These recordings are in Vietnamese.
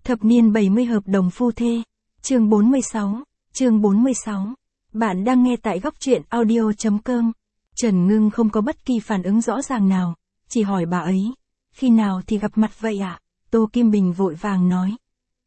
Thập niên 70 hợp đồng phu thê. Chương 46. Bạn đang nghe tại góc truyện audio.com. Trần Ngưng không có bất kỳ phản ứng rõ ràng nào, chỉ hỏi bà ấy. Khi nào thì gặp mặt vậy ạ? Tô Kim Bình vội vàng nói.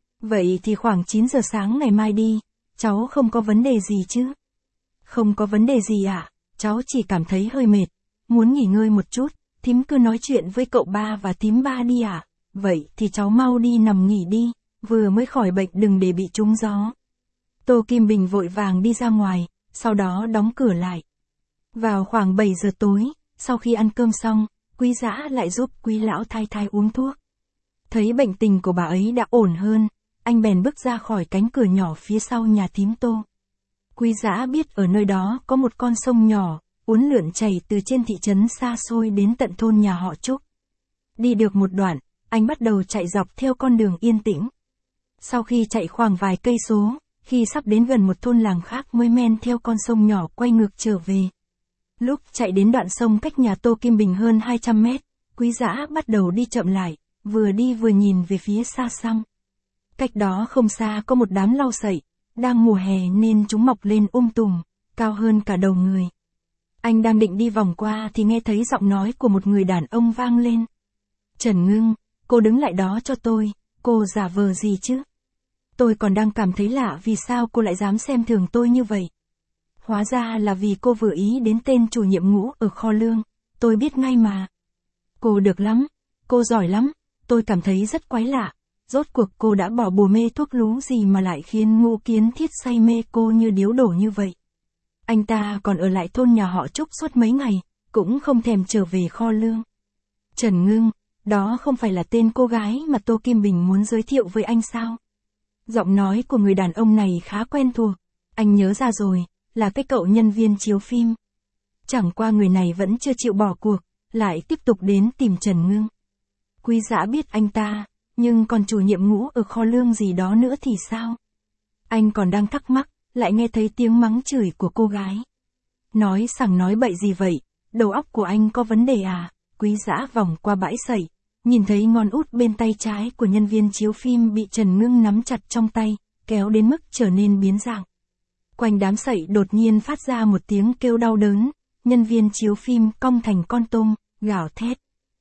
Vậy thì khoảng 9 giờ sáng ngày mai đi, cháu không có vấn đề gì chứ? Không có vấn đề gì ạ, cháu chỉ cảm thấy hơi mệt, muốn nghỉ ngơi một chút, thím cứ nói chuyện với cậu ba và thím ba đi ạ. Vậy thì cháu mau đi nằm nghỉ đi, vừa mới khỏi bệnh đừng để bị trúng gió. Tô Kim Bình vội vàng đi ra ngoài, sau đó đóng cửa lại. Vào khoảng 7 giờ tối, sau khi ăn cơm xong, Quý Dã lại giúp Quý lão thái thái uống thuốc. Thấy bệnh tình của bà ấy đã ổn hơn, anh bèn bước ra khỏi cánh cửa nhỏ phía sau nhà thím Tô. Quý Dã biết ở nơi đó có một con sông nhỏ, uốn lượn chảy từ trên thị trấn xa xôi đến tận thôn nhà họ Trúc. Đi được một đoạn, anh bắt đầu chạy dọc theo con đường yên tĩnh. Sau khi chạy khoảng vài cây số, khi sắp đến gần một thôn làng khác mới men theo con sông nhỏ quay ngược trở về. Lúc chạy đến đoạn sông cách nhà Tô Kim Bình hơn 200 mét, Quý Dã bắt đầu đi chậm lại, vừa đi vừa nhìn về phía xa xăm. Cách đó không xa có một đám lau sậy, đang mùa hè nên chúng mọc lên tùm, cao hơn cả đầu người. Anh đang định đi vòng qua thì nghe thấy giọng nói của một người đàn ông vang lên. Trần Ngưng, cô đứng lại đó cho tôi, cô giả vờ gì chứ? Tôi còn đang cảm thấy lạ vì sao cô lại dám xem thường tôi như vậy. Hóa ra là vì cô vừa ý đến tên chủ nhiệm ngũ ở kho lương, tôi biết ngay mà. Cô được lắm, cô giỏi lắm, tôi cảm thấy rất quái lạ, rốt cuộc cô đã bỏ bùa mê thuốc lú gì mà lại khiến Ngũ Kiến Thiết say mê cô như điếu đổ như vậy. Anh ta còn ở lại thôn nhà họ Trúc suốt mấy ngày, cũng không thèm trở về kho lương. Trần Ngưng, đó không phải là tên cô gái mà Tô Kim Bình muốn giới thiệu với anh sao? Giọng nói của người đàn ông này khá quen thuộc, anh nhớ ra rồi, là cái cậu nhân viên chiếu phim. Chẳng qua người này vẫn chưa chịu bỏ cuộc, lại tiếp tục đến tìm Trần Ngưng. Quý Dã biết anh ta, nhưng còn chủ nhiệm ngũ ở kho lương gì đó nữa thì sao? Anh còn đang thắc mắc, lại nghe thấy tiếng mắng chửi của cô gái. Nói sằng nói bậy gì vậy, đầu óc của anh có vấn đề à? Quý Dã vòng qua bãi sậy, nhìn thấy ngón út bên tay trái của nhân viên chiếu phim bị Trần Ngưng nắm chặt trong tay, kéo đến mức trở nên biến dạng. Quanh đám sậy đột nhiên phát ra một tiếng kêu đau đớn, nhân viên chiếu phim cong thành con tôm, gào thét.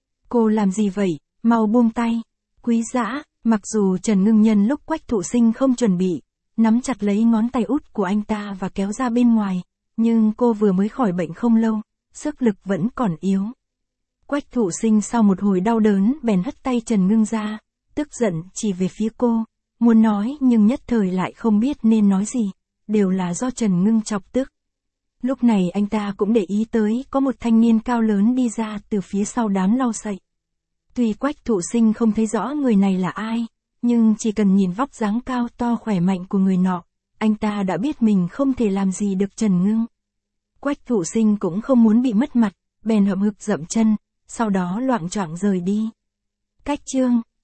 Cô làm gì vậy, mau buông tay. Quý Dã, mặc dù Trần Ngưng nhân lúc Quách Thụ Sinh không chuẩn bị, nắm chặt lấy ngón tay út của anh ta và kéo ra bên ngoài, nhưng cô vừa mới khỏi bệnh không lâu, sức lực vẫn còn yếu. Quách Thụ Sinh sau một hồi đau đớn bèn hất tay Trần Ngưng ra, tức giận chỉ về phía cô, muốn nói nhưng nhất thời lại không biết nên nói gì, đều là do Trần Ngưng chọc tức. Lúc này anh ta cũng để ý tới có một thanh niên cao lớn đi ra từ phía sau đám lau sậy. Tuy Quách Thụ Sinh không thấy rõ người này là ai, nhưng chỉ cần nhìn vóc dáng cao to khỏe mạnh của người nọ, anh ta đã biết mình không thể làm gì được Trần Ngưng. Quách Thụ Sinh cũng không muốn bị mất mặt, bèn hậm hực dậm chân, sau đó loạng choạng rời đi. Cách chương